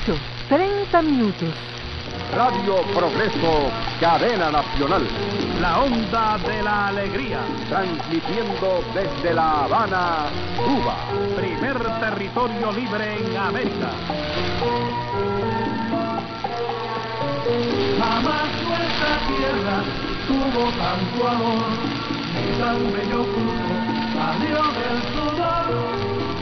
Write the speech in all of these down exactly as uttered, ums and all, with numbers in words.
ocho, treinta minutos. Radio Progreso, cadena nacional. La onda de la alegría. Transmitiendo desde La Habana, Cuba. Primer territorio libre en América. Jamás nuestra tierra tuvo tanto amor, ni tan bello fruto salió del sudor.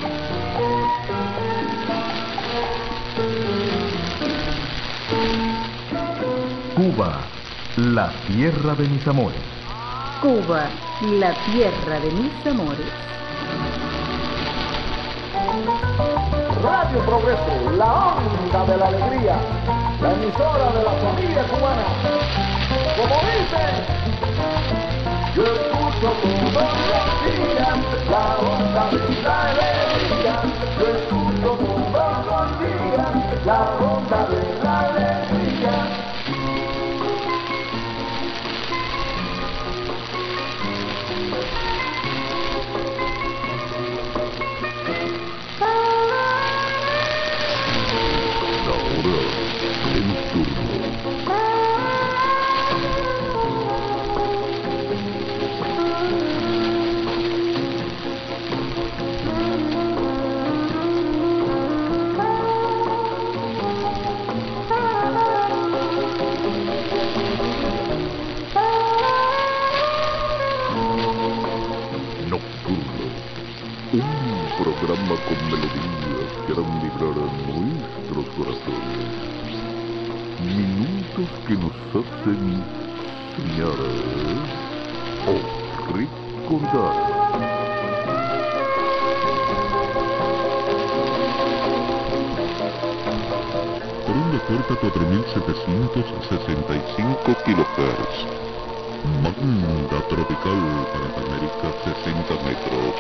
Cuba, la tierra de mis amores. Cuba, la tierra de mis amores. Radio Progreso, la onda de la alegría, la emisora de la familia cubana. Como dicen, yo escucho todos los días la onda de la alegría. Yo escucho todos los días la onda de la alegría. Programa con melodías que harán vibrar a nuestros corazones. Minutos que nos hacen soñar o recordar. Por una corta cuatro mil setecientos sesenta y cinco kilohertz. Banda tropical para América, sesenta metros.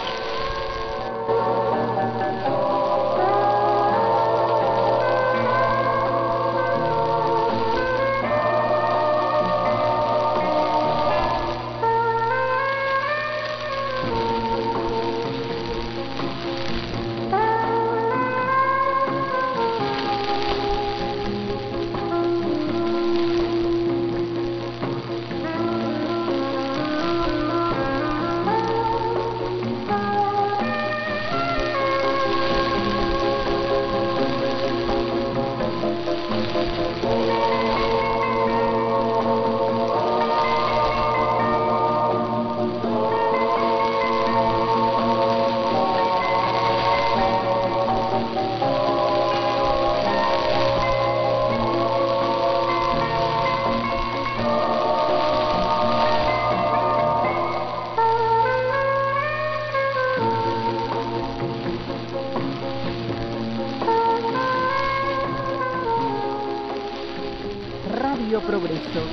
Radio Progreso.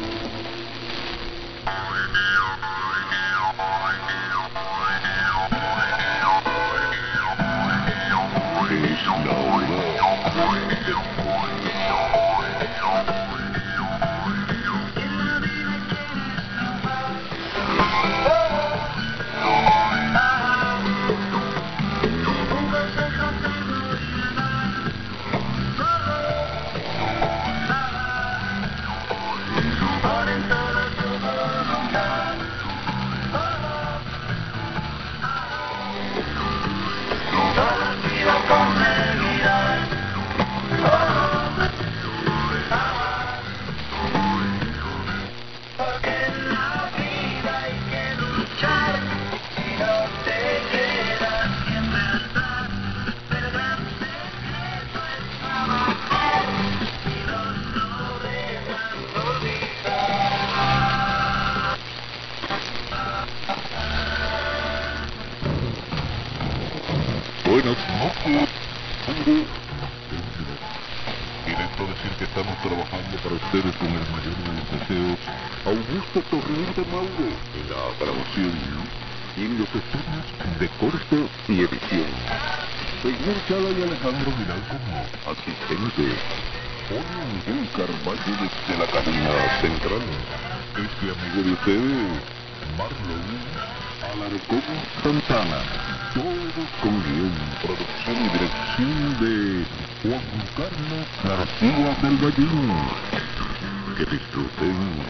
Buenas noches. Directo decir que estamos trabajando para ustedes con el mayor de los deseos. Augusto Torrente Mauro en la grabación y en los estudios de corte y edición. Señor Chala y Alejandro Vidal como asistente. Pone un Carvalho desde la cabina central. Este amigo de ustedes, Marlon Alarcón Santana. Todo con guión, producción y dirección de Juan Carlos García del Vallín. Que disfruten.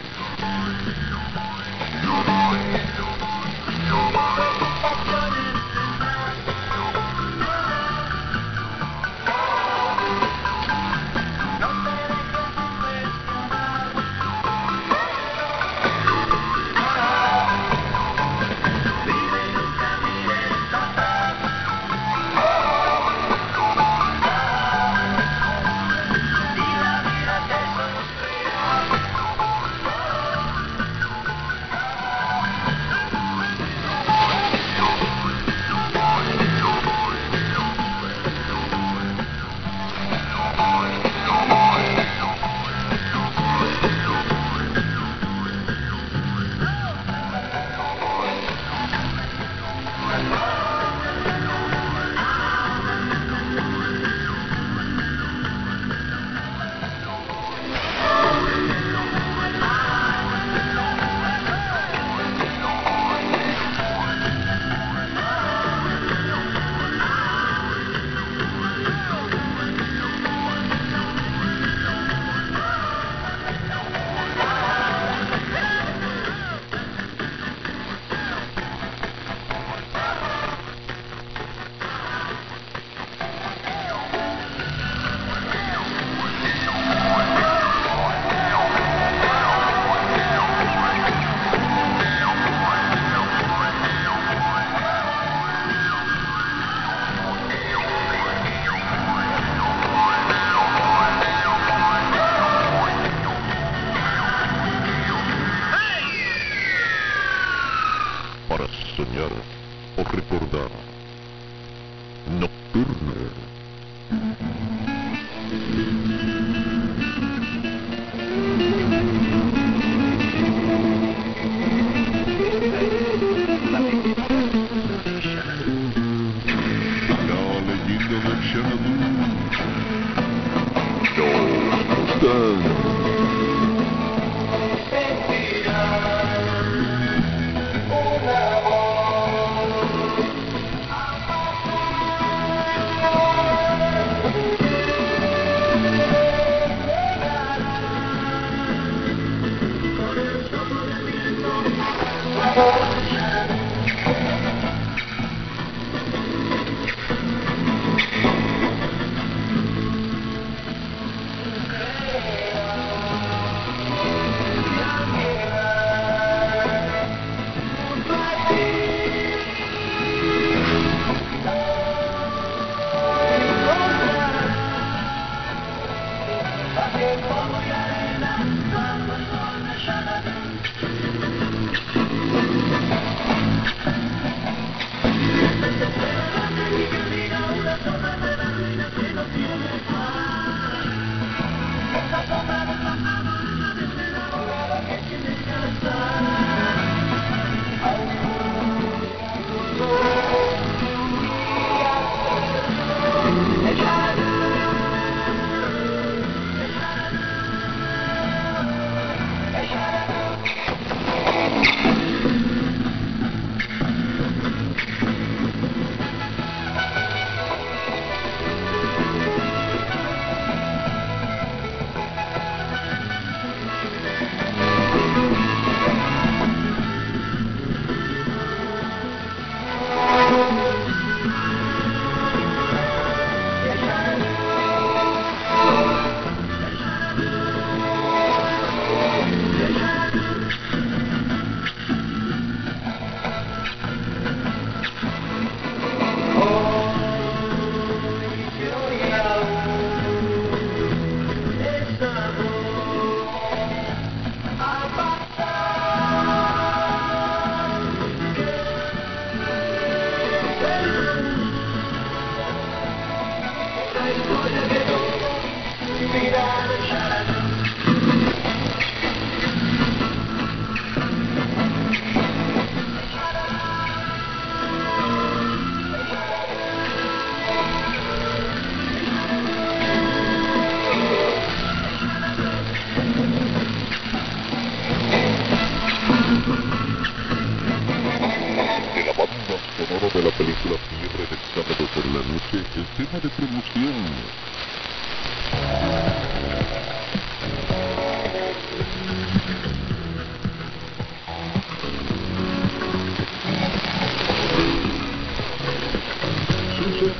Para soñar o recordar. Nocturne. La leyenda del Xanadu. Nocturne.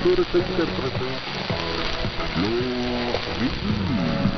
actores e intérpretes, los Beatles.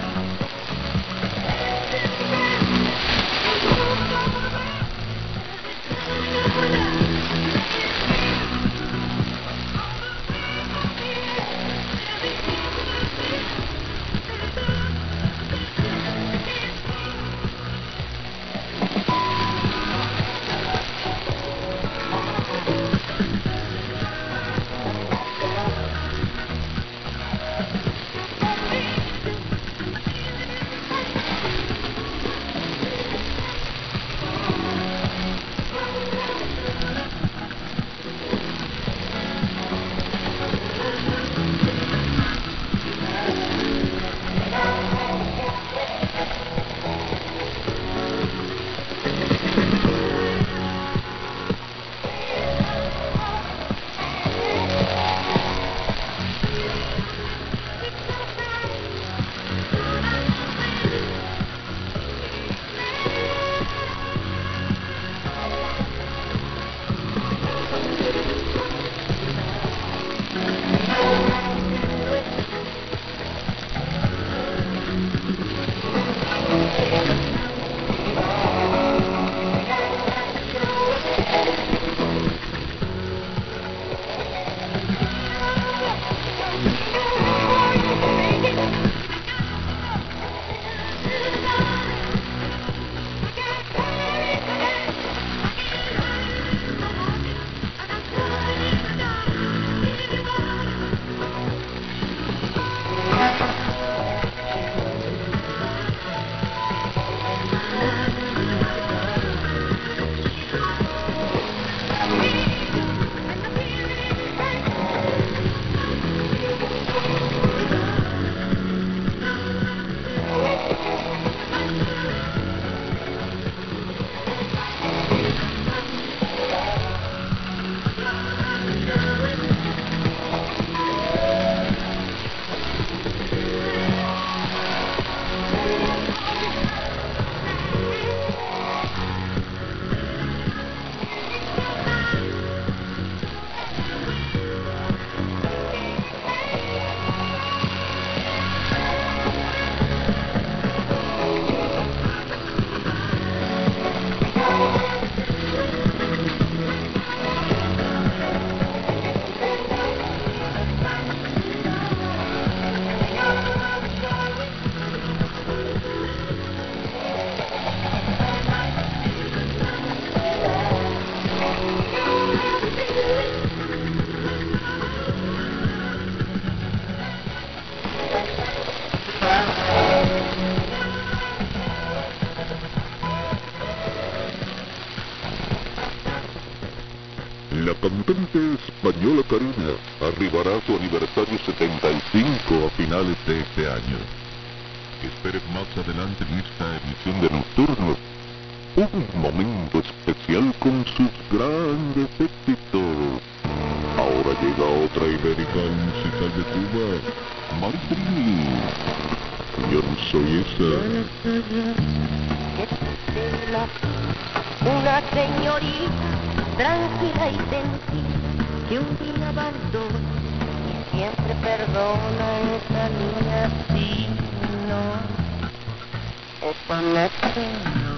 La cantante española Karina arribará a su aniversario setenta y cinco a finales de este año. Espere más adelante en esta emisión de Nocturno un momento especial con sus grandes éxitos. Ahora llega otra ibérica musical de Cuba, Martini. Yo no soy esa. Una señorita tranquila y sencilla que un día abandona y siempre perdona. Esa niña sí, no, esa no soy yo.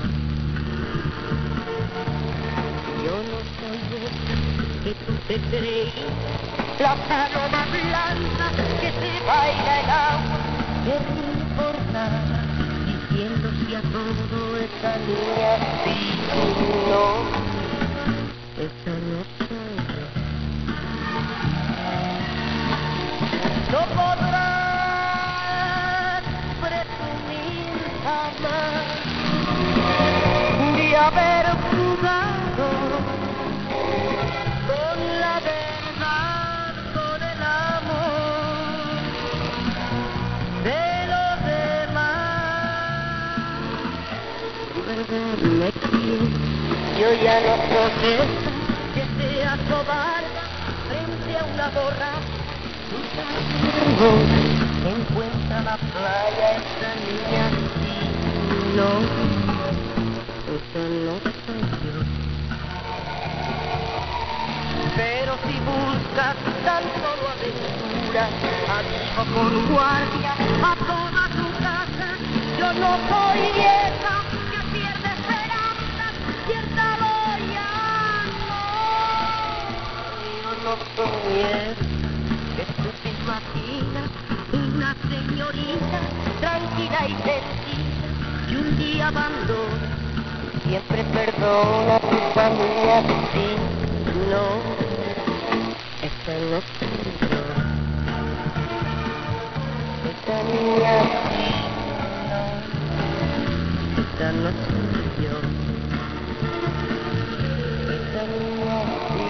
Yo no soy esa que tú te creí, la paloma blanca que se baila el agua, que ríe por nada, diciéndose a todo. Esa niña sí, no, esa no soy yo. No podrás presumir jamás de haber jugado con la verdad, con el amor de los demás. Me quiero. Yo ya no soy esa que sea cobarde frente a una borracha. Se encuentra la playa esa niña, sí, no, esa no soy yo. Pero si busco casa solo aventura, amigo con guardia a toda su casa. Yo no soy vieja que pierde esperanzas, cierta loya, no. Yo no soy vieja que tú te imaginas una señorita tranquila y sencilla que un día abandona, siempre perdona a tu familia, sí, no. Esta no soy yo, esta niña sí, no, esta no soy yo, esta niña sí,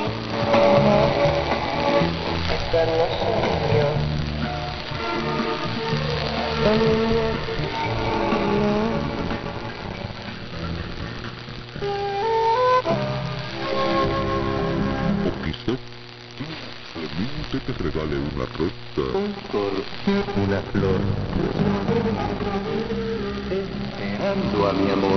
no, esta no soy yo, esta niña sí, no. O quizá Clemente te regale una rosa, un cor, una flor, esperando a mi amor.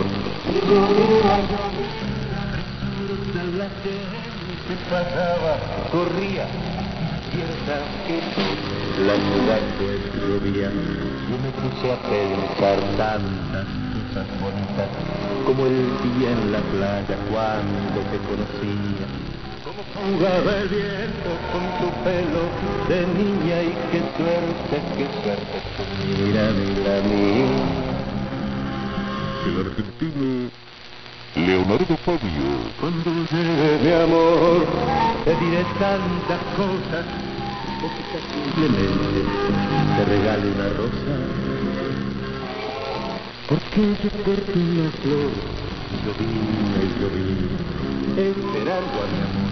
La gente pasaba, corría, cierta que La ciudad pues llovía, yo me puse a pensar tantas cosas bonitas, como el día en la playa cuando te conocía. como jugaba el viento con tu pelo de niña y qué suerte, qué suerte. Mira, mira, mira. El argentino Leonardo Fabio. Cuando llegue mi amor, te diré tantas cosas, O quizás simplemente te regale una rosa, porque yo corté una flor, yo vine y yo vine, esperando a mi amor.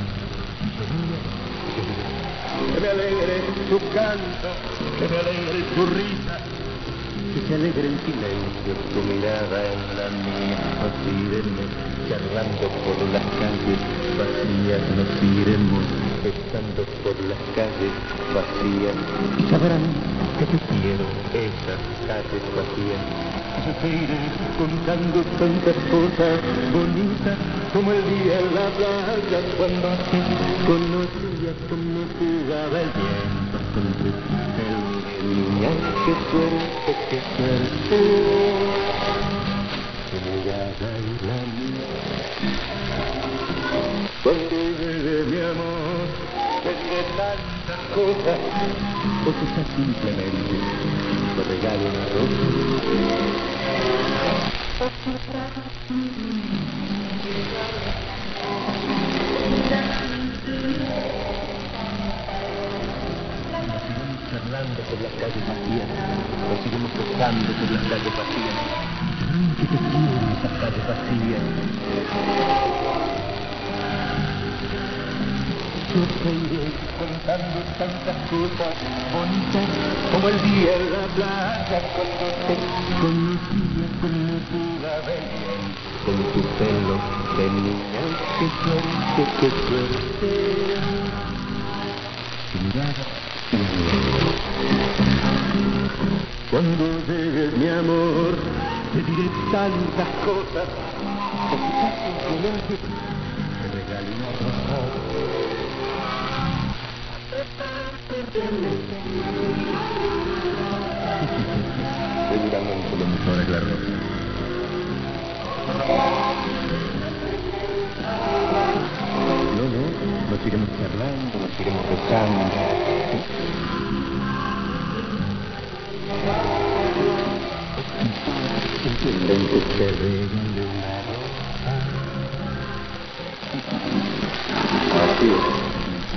que me alegre tu canto, que me alegre tu risa, Que se alegre en silencio tu mirada en la mía. Nos iremos charlando por las calles vacías, nos iremos estando por las calles vacías. Sabrán que te quiero esas calles vacías. yo te iré contando tantas cosas bonitas, como el día en la playa cuando te Conocía como jugaba el viento con tu pelo de niña. Qué suerte, qué suerte, tu mirada y la mía. cuando llegue mi amor, te diré tantas cosas, O quizás simplemente te regale una rosa. Charlando por las calles vacías, nos iremos tocando por las calles vacías. Que te quiero esas calles vacías. yo te iré contando tantas cosas bonitas, como el día en la playa cuando te Conocía como jugaba el viento con tu pelo de niña. Qué suerte, qué suerte, tu mirada y la mía. cuando llegue mi amor, te diré tantas cosas, o quizás simplemente Te regale una rosa. Seguramente lo mejor es la rosa. No, no, nos iremos charlando, nos iremos besando. Simplemente te regale una rosa. Así es.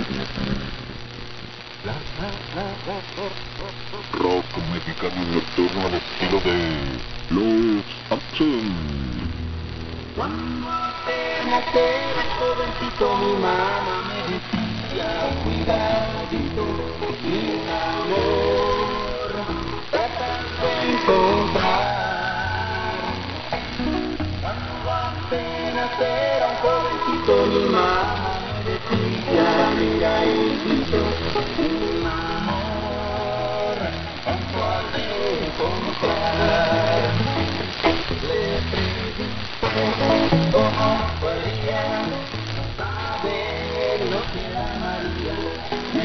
Rock mexicano nocturno al estilo de los Action. Cuando apenas era jovencito mi mamá me decía cuidadito, mi amor, tratas de encontrar. Cuando apenas era un jovencito mi mamá me decía mira hijito, mi amor, cuánto has de encontrar. Le pregunto cómo podría saber lo que amaría.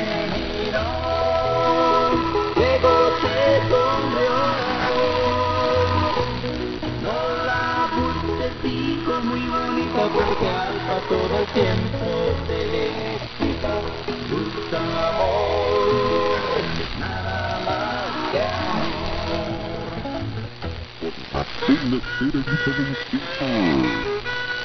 todo el tiempo felicito. Tu amor, nada más que amor. Así me quiere mi jovencito.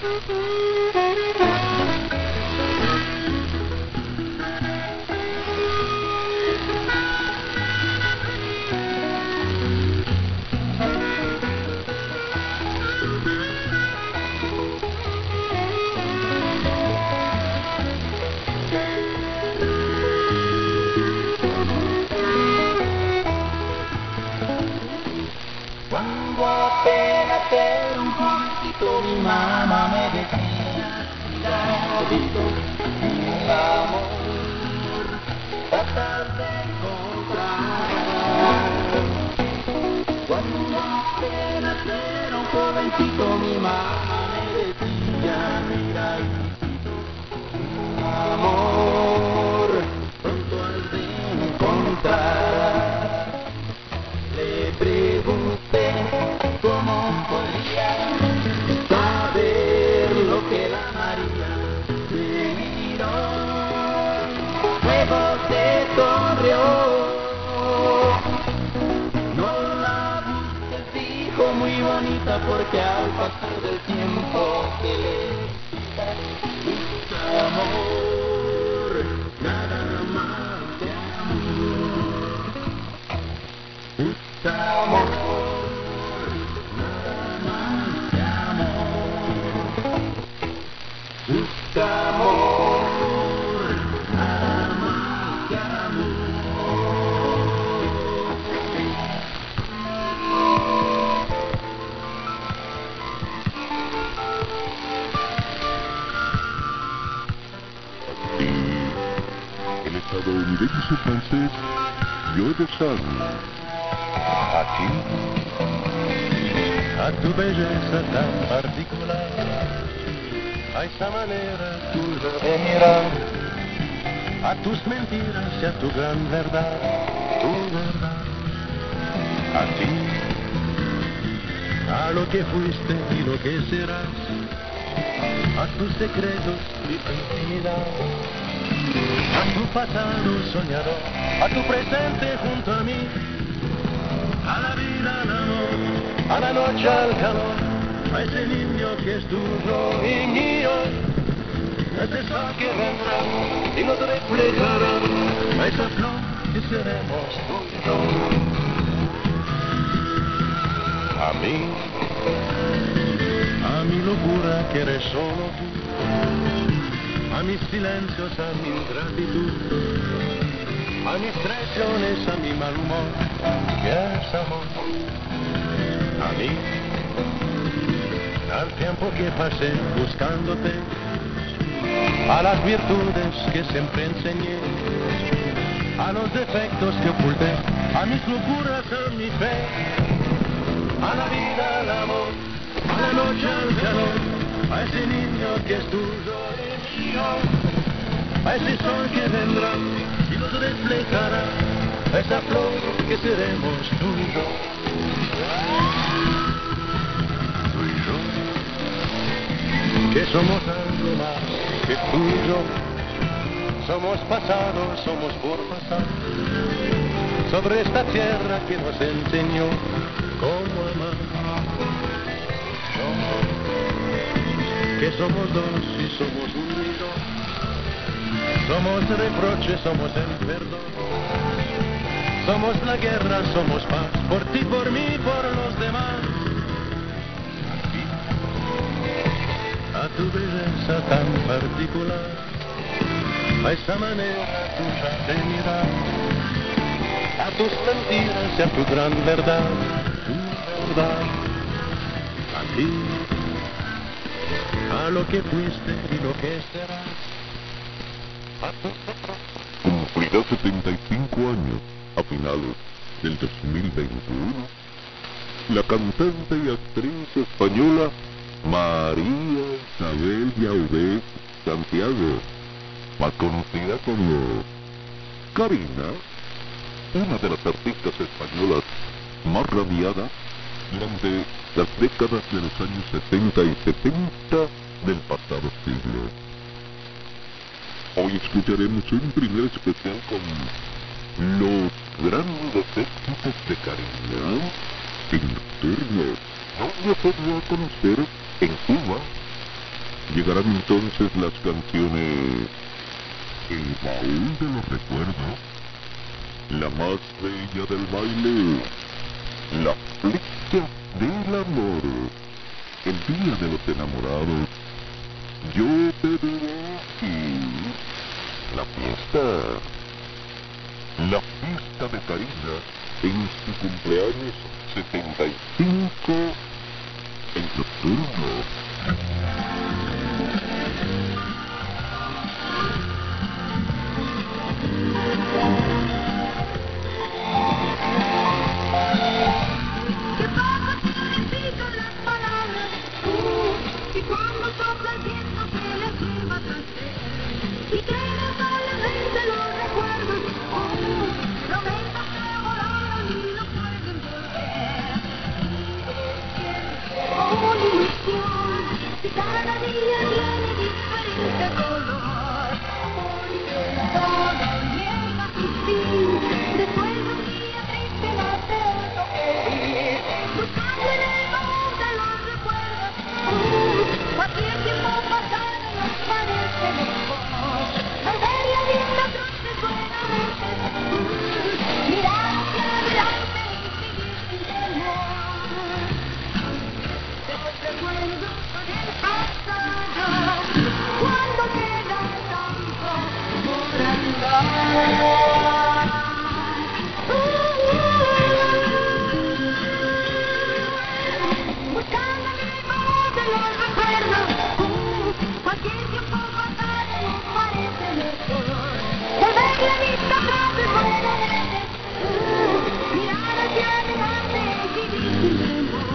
Cuando apenas era un jovencito, mi mamá me decía, cuidadito, mi amor, tratar de encontrar. Cuando apenas era un jovencito, mi mamá me decía, mira, hijito, mi amor, pronto has de encontrar. Le pregunté cómo podía saber lo que la María se miró, luego se sonrió. No la busques, dijo, muy bonita, porque al pasar del tiempo que le quita tu amor, nada más que amor. Busca amor, nada más que amor. Busca amor, nada más que amor. El estadounidense francés Joe de San. Aquí, a tu belleza tan particular, a esa manera tuya de mirar, a tus mentiras y a tu gran verdad, tu verdad. A ti, a lo que fuiste y lo que serás, a tus secretos y tu intimidad, a tu pasado soñador, a tu presente junto a mí. A la vida, al amor, a la noche, al calor, a ese niño que es tuyo y mío, a ese sol que vendrá y nos reflejará, a esa flor que seremos tú y yo. A mí, a mi locura que eres solo tú, a mis silencios, a mi ingratitud, a mis traiciones, a mi mal humor, que es amor. A mí, al tiempo que pasé buscándote, a las virtudes que siempre enseñé, a los defectos que oculté, a mis locuras, a mi fe, a la vida, al amor, a la noche, al calor, a ese niño que es tuyo y mío, a ese sol que vendrá y nos reflejará, a esa flor que seremos tú y yo. Tú y yo, que somos algo más que tú y yo, somos pasado, somos por pasar, sobre esta tierra que nos enseñó cómo amar. Somos, que somos dos y somos unidos, somos reproche, somos el perdón, somos la guerra, somos paz, por ti, por mí, por los demás. Aquí, a tu belleza tan particular, a esa manera tuya de mirar, a tus mentiras y a tu gran verdad, tu verdad. Aquí, a lo que fuiste y lo que serás. Cumplirá setenta y cinco años a finales del dos mil veintiuno la cantante y actriz española María Isabel Llaudé Santiago, más conocida como Karina, una de las artistas españolas más radiadas durante las décadas de los años setenta y setenta del pasado siglo. Hoy escucharemos un primer especial con los grandes éxitos de Karina en turno. Vamos a conocer en Cuba. Llegarán entonces las canciones El baúl de los recuerdos, La más bella del baile, La flecha del amor, El día de los enamorados, Yo te diré aquí, La fiesta, La fiesta de Karina en su cumpleaños setenta y cinco en nocturno. Cada día tiene diferente color, todo llega a su fin, después de un día triste nace otro feliz, buscando en el baúl de los recuerdos, uh, cualquier tiempo pasado nos parece mejor, al ver la vida triste buenamente, uh, mirar hacia adelante y seguir sin temor, de los recuerdos. Cuando queda tanto por andar, buscando en el baúl de los recuerdos, cualquier tiempo pasado nos parece mejor, volver la vista atrás es buenamente, mirar hacia adelante y vivir sin temor.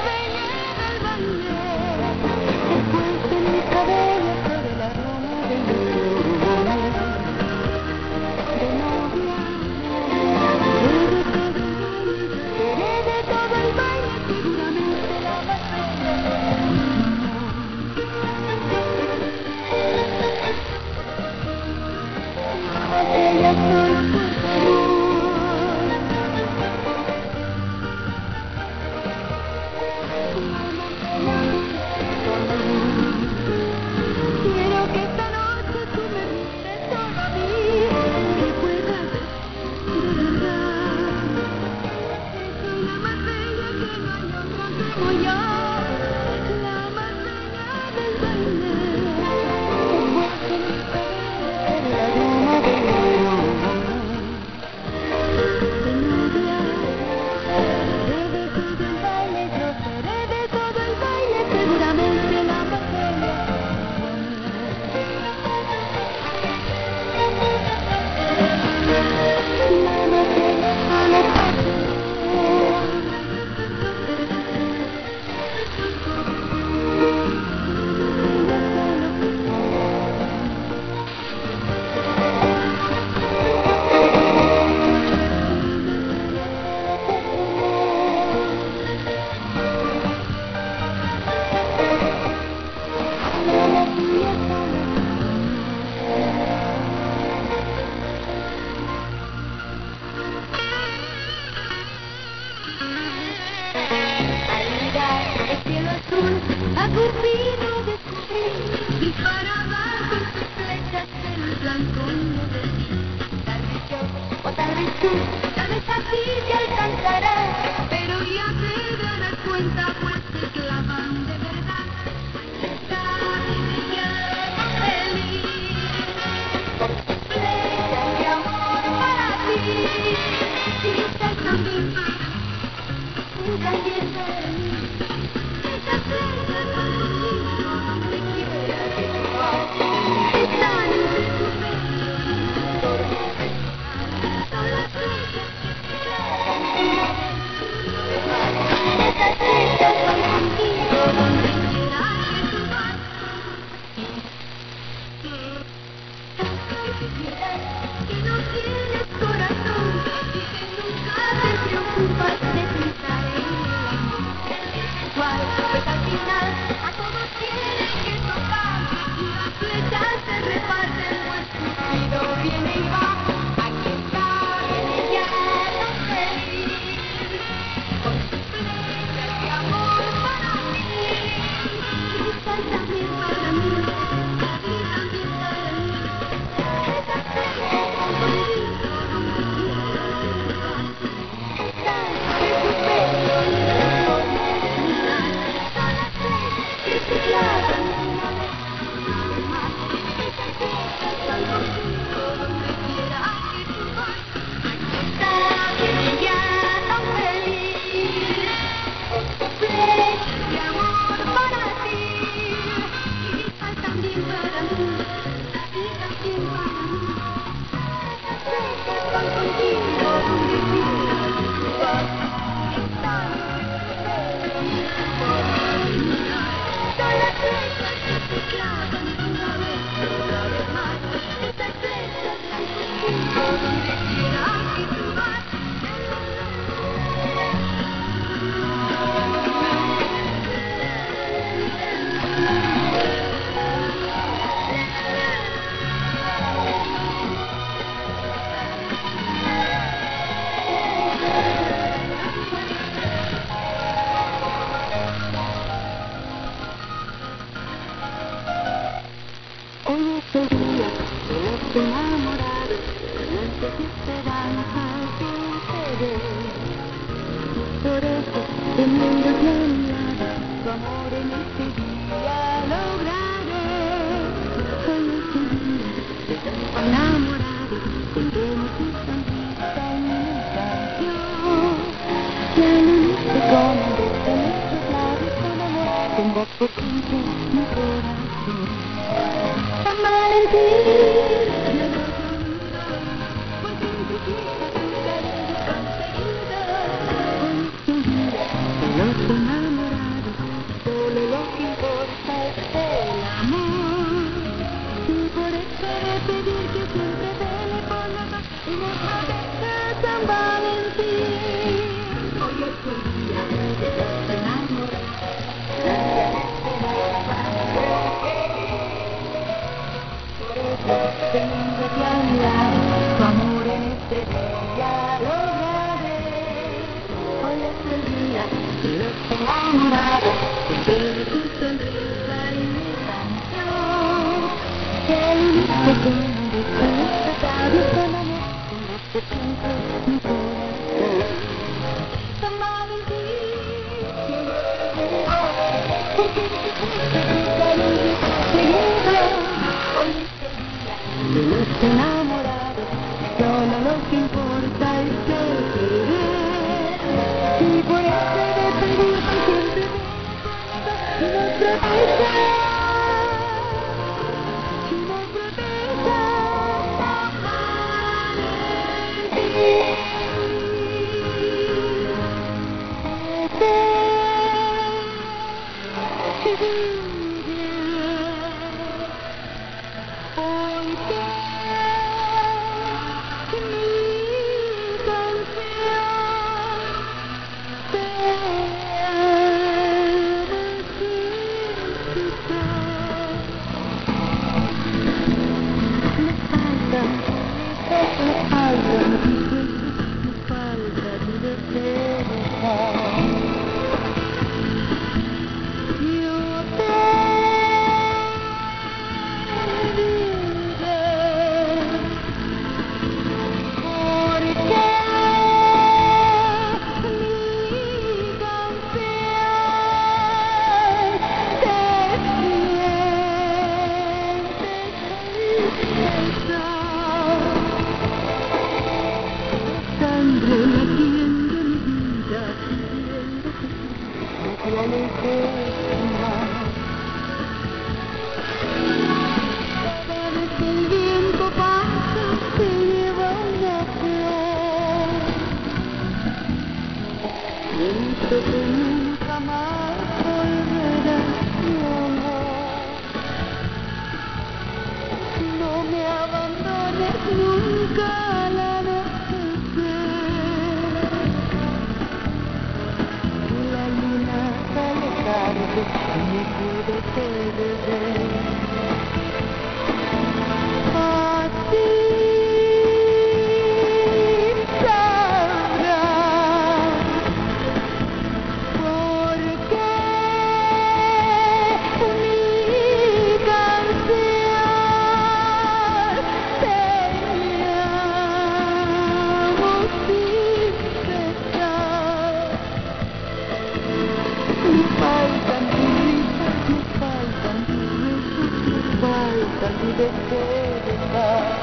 Cabello sobre la rama del Aburrido de sufrir, disparaba con sus flechas el blanco de ti. Tal vez yo, o tal vez tú, tal vez a ti te alcanzará, pero ya te darás cuenta, pues te clavan de verdad. Estás ya feliz, con tus flechas de amor para ti. Y estás también para mí, tú también para mí. Que no tienes corazón y que nunca te preocupas de pensar en el amor. Igual, pues al final a todos tienen que tocar y las flechas se reparten, pues tu vida viene y va. Aquí está, viene ya tan feliz, con sus flechas de amor para mí. Y estás también para mí, y también para mí. Esas flechas son contigo donde quieras. Están de tu pelo y de tu mirar. Son las flechas que se clavan una vez y más. Esas flechas son contigo donde quiera que tú vas. Aquí está, viene ya tan feliz, con tus flechas de amor para ti. Y estás también para mí, y también para mí. Esas flechas van contigo donde quiera que tú vas. Están de tu pelo y de tu mirar. Son las flechas que se clavan una vez y otra vez más. Esas flechas van contigo donde quiera que tú vas. Hoy es el día de los enamorados, con ansias y esperanzas suceder. Por eso, teniendo ya a mi lado, tu amor en este día lograré. Hoy es el día de los enamorados, tendremos tu sonrisa en mi canción. Ya no dice cómo desde nuestros labios con amor, tendrás por siempre mi corazón. San Valentín, yo no te olvido, pues siempre quise tu cariño conseguido. Hoy es el día de los enamorados, solo lo que importa es el amor. Y por eso he de pedir que siempre vele por la paz y nos proteja San Valentín. Hoy es el día de los enamorados, gracias tengo que hablar, tu amor en este día lograré. Hoy es el día de los enamorados, de tu sonrisa y mi canción. Que el único que me deja nuestros labios con amor, tendrás por siempre mi corazón. San Valentín, porque te quise tu cariño conseguido. Hoy es de los enamorados, solo lo que importa es querer. Y por eso he de pedir que siempre y nos proteja, y nos proteja San Valentín. nunca la dejé. La luna sale tarde y me puede perder. Así de verdad.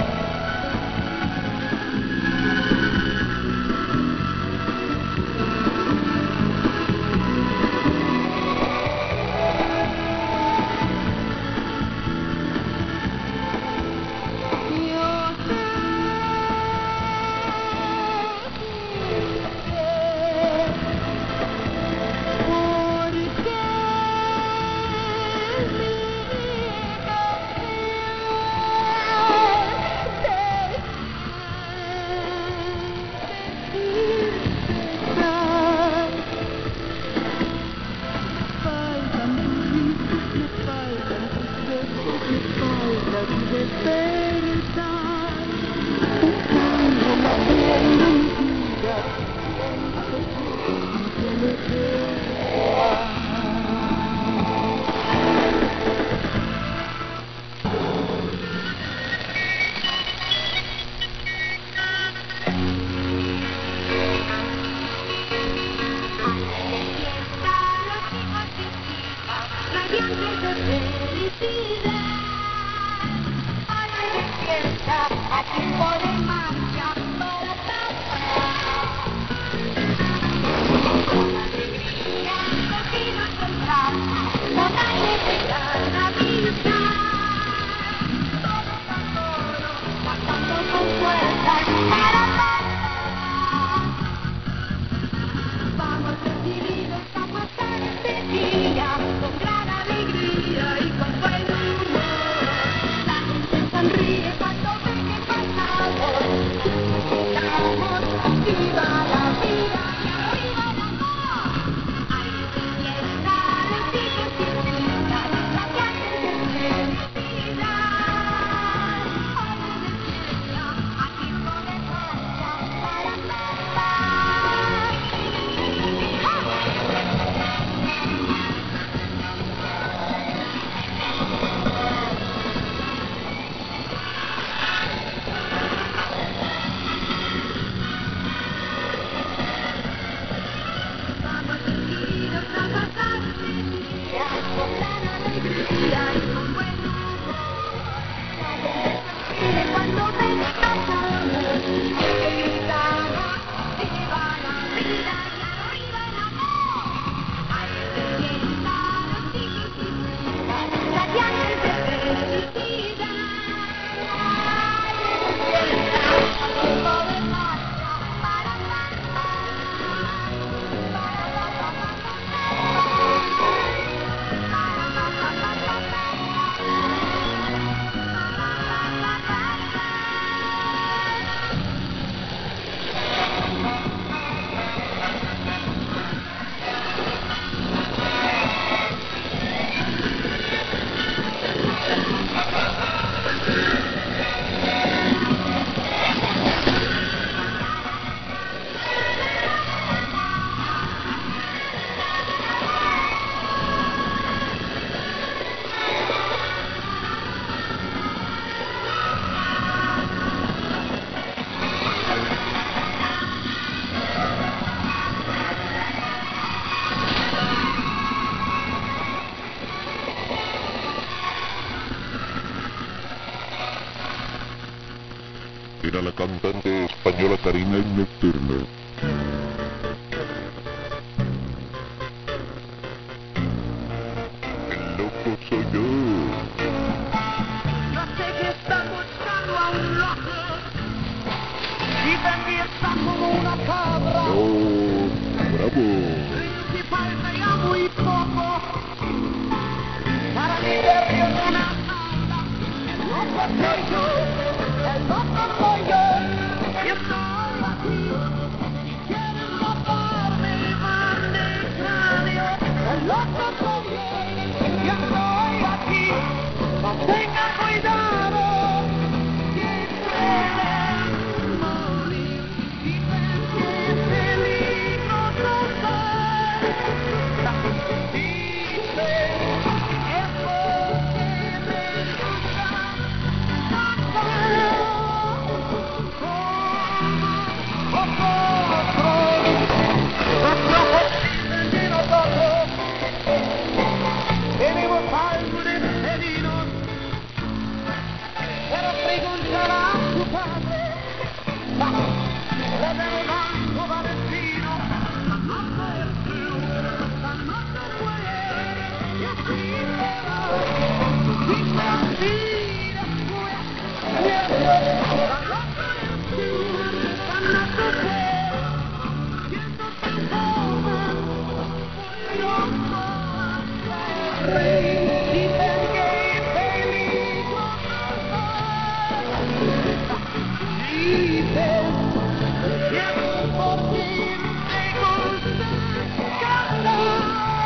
Era la cantante española Karina Nocturno. El loco soy yo. Yo sé que estás buscando a un loco y te empieza como una cabra. No, bravo. Principal me llamo muy poco para liberarme de una sala. El loco soy yo, el loco tenga cuidado, que puede morir y que peligroso soy. Dice, es porque me gusta tenemos algo de heridos, pero preguntar a su padre, le levanto va destino, no ser true, no se puede, y así se va, y se olvida, la loca es tú, no se puede, siendo tan joven, muy loco. Dicen que peligro dicen que por ti me gusta cantar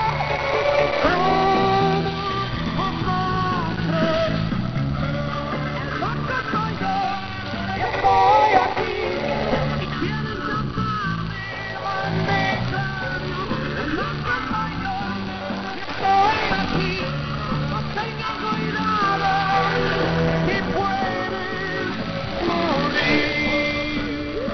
como vosotros. El loco soy yo y estoy aquí. Si quieren llamarme bandejano, el loco soy yo y estoy aquí. Tengan cuidado, que pueden morir.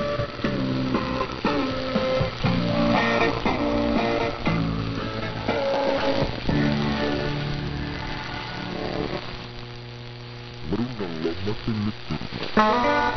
Bruno Loma Selector.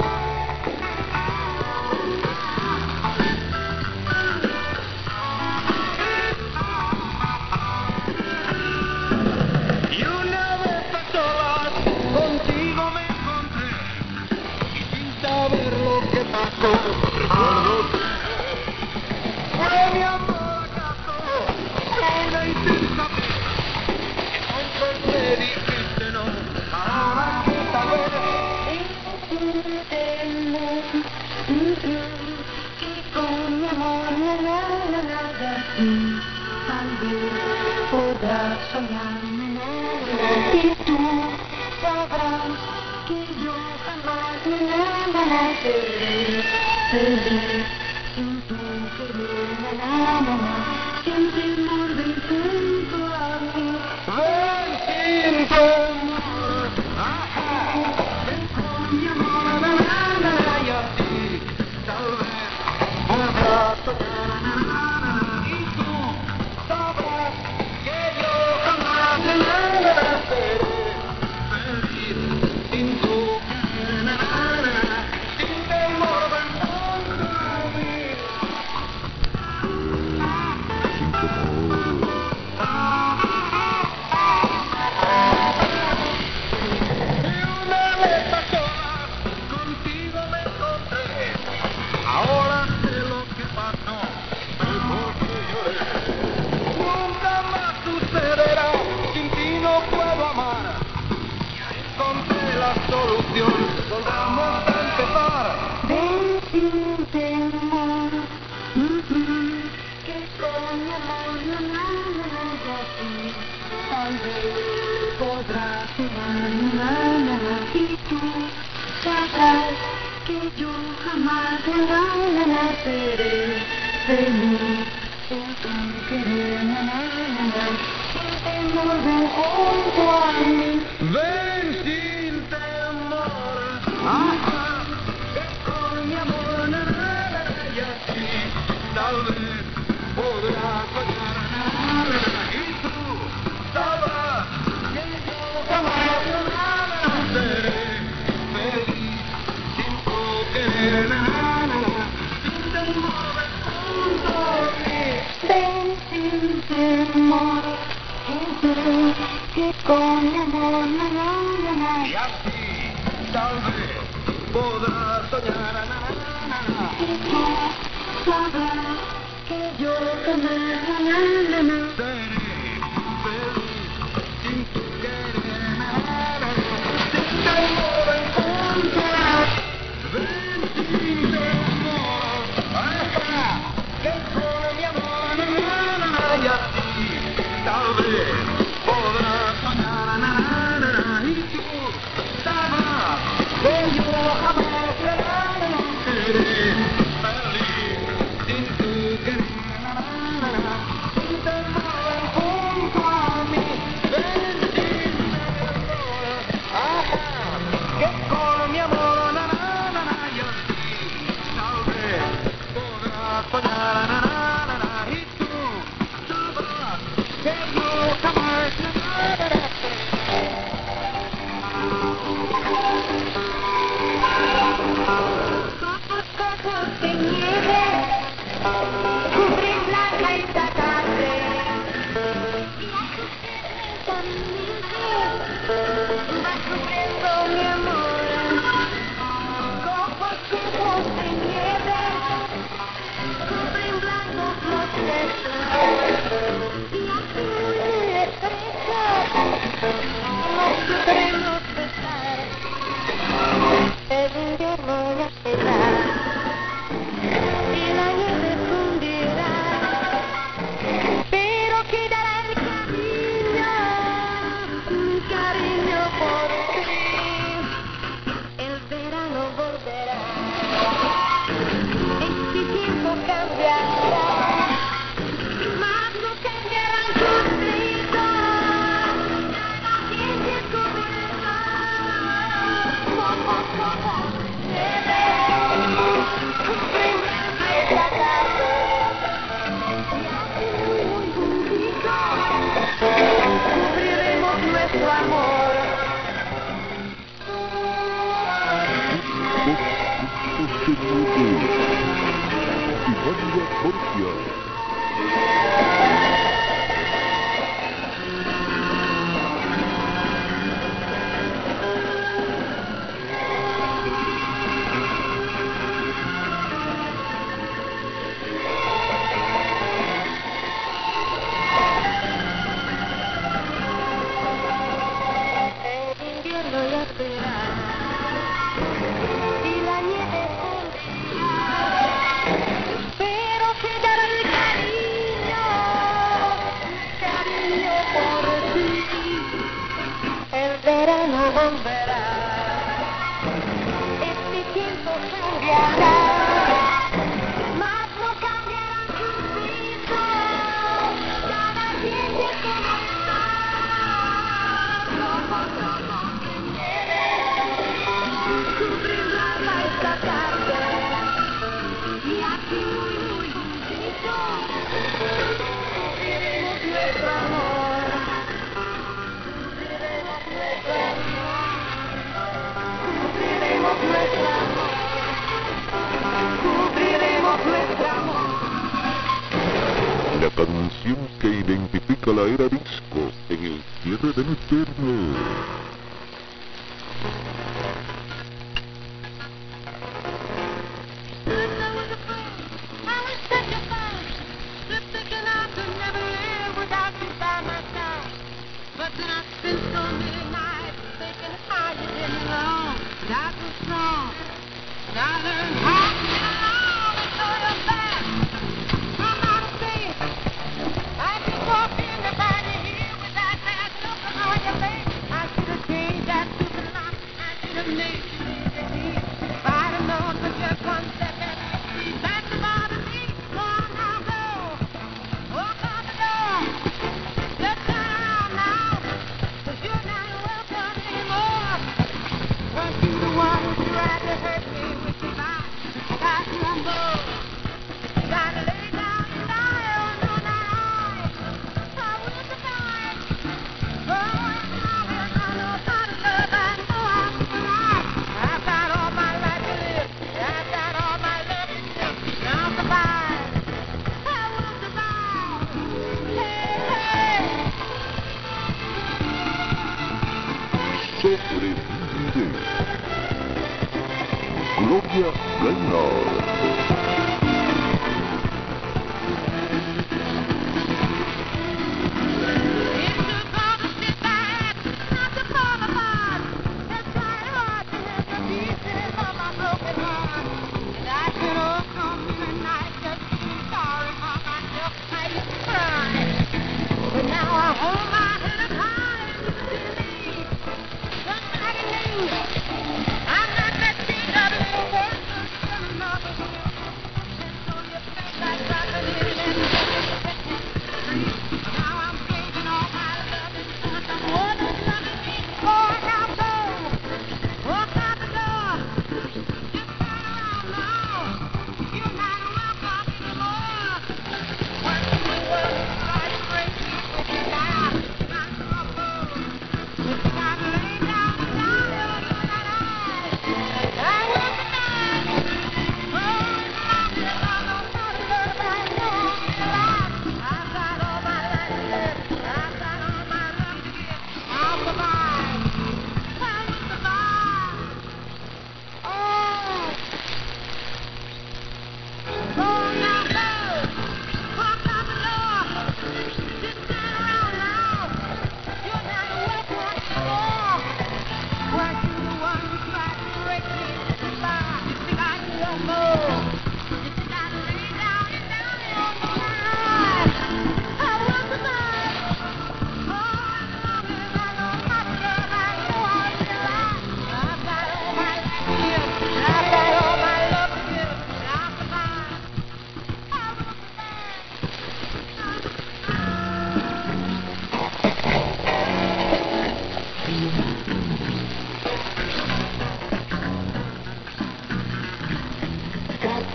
Y una vez a solas contigo me encontré y sin saber lo que pasó recuerdo que fue mi amor acaso una intensa que nunca te dijiste no. Ahora que tal vez que con mi amor la la la la tal vez podrás soñarme y tú sabrás que yo jamás me seré feliz sin tu querer, na, na, na, na, sin temor ven junto a mí, ven sin temor, ajá, ven con mi amor, na, na, na, na, y así tal vez podrás soñar, na, na, na, na, y tú sabrás que yo jamás me seré feliz sin tu querer, na, na, na, na, sin temor ven junto a mí. Y una vez a solas contigo me encontré, ahora sé lo que pasó, el por qué lloré. Nunca más sucederá, sin ti no puedo amar. Ya encontré la solución, vamos a empezar. Ven sin temor, mm-hmm, que con mi amor no nada de así. Tal vez podrás jugar, na, na, na, y tú sabrás que yo jamás na, na, na, seré feliz sin tu querer, na, na, na, na, sin temor ven junto a mí. Ven sin temor, ajá, que con mi amor, na, na, na, y así tal vez podrás soñar, na, na, na, na, y tú sabrás que yo jamás na, na, na, seré feliz sin tu querer, na, na, na, na, sin temor ven junto a mí. Ven sin temor, que con mi amor, na, na, na, na, y así tal vez podrás soñar, na, na, na, na, y tú sabrás que yo jamás, na, na, na, na, seré feliz sin tu querer, na, na, na, sin temor ven junto a mí. Ven sin temor, ajá, que con mi amor, na, na, na, na, y así tal vez podrás soñar, na, na, na, na, y tú Cubriremos nuestro amor. La canción que identifica la era disco en el cierre de Nocturno. Sobrevive. Gloria Gaynor.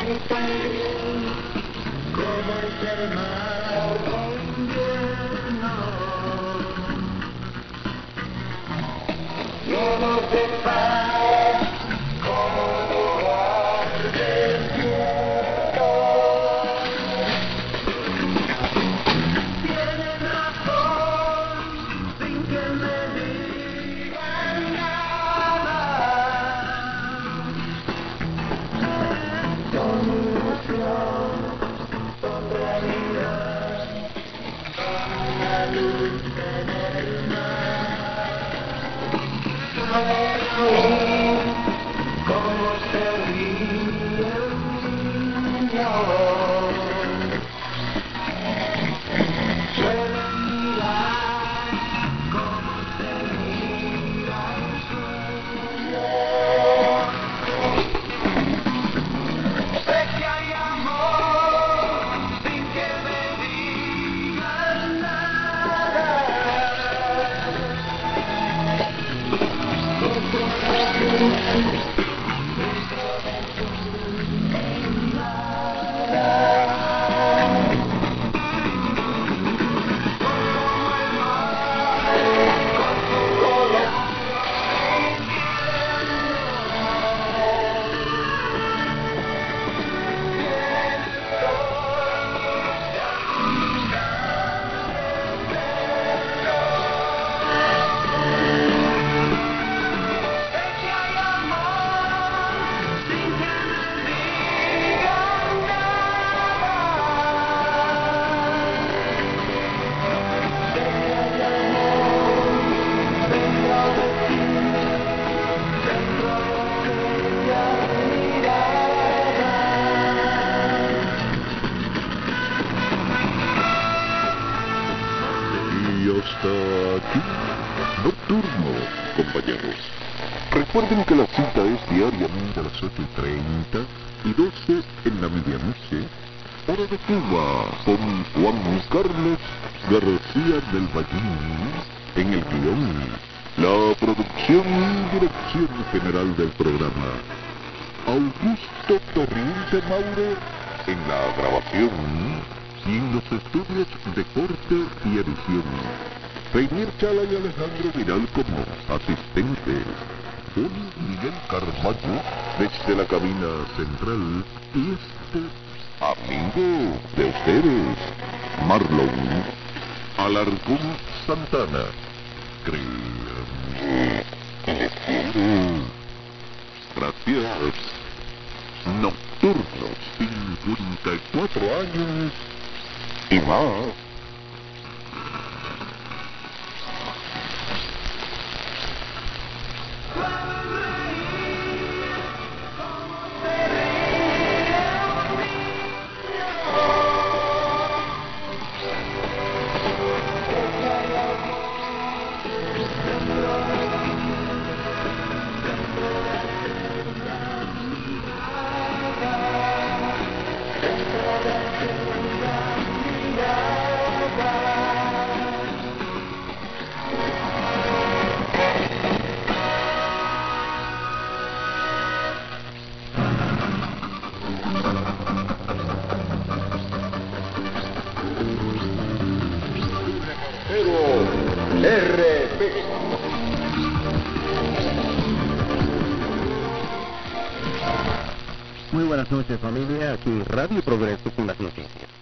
como es el mar de invierno. Llenos de paz como el lugar del cielo. Tienen razón sin que me digan nada. Son ilusión, son realidad, son la luz en el mar. Como se ríe un niño, suelen mirar como se mira el sueño. Sé que hay amor sin que me digan nada. Y hasta aquí, Nocturno, compañeros. Recuerden que la cita es diariamente a las ocho y treinta y doce en la medianoche, hora de Cuba, con Juan Carlos García del Vallín en el guión, la producción y dirección general del programa, Augusto Torriente Mauro en la grabación y en los estudios de corte y edición, Reinier Chala y Alejandro Vidal como asistente, Julio Miguel Carballo desde la cabina central y este amigo de ustedes, Marlon Alarcón Santana. Créanme, les quiero. Gracias. Nocturno, cincuenta y cuatro años y más. R P. Muy buenas noches, familia. Aquí Radio Progreso con las noticias.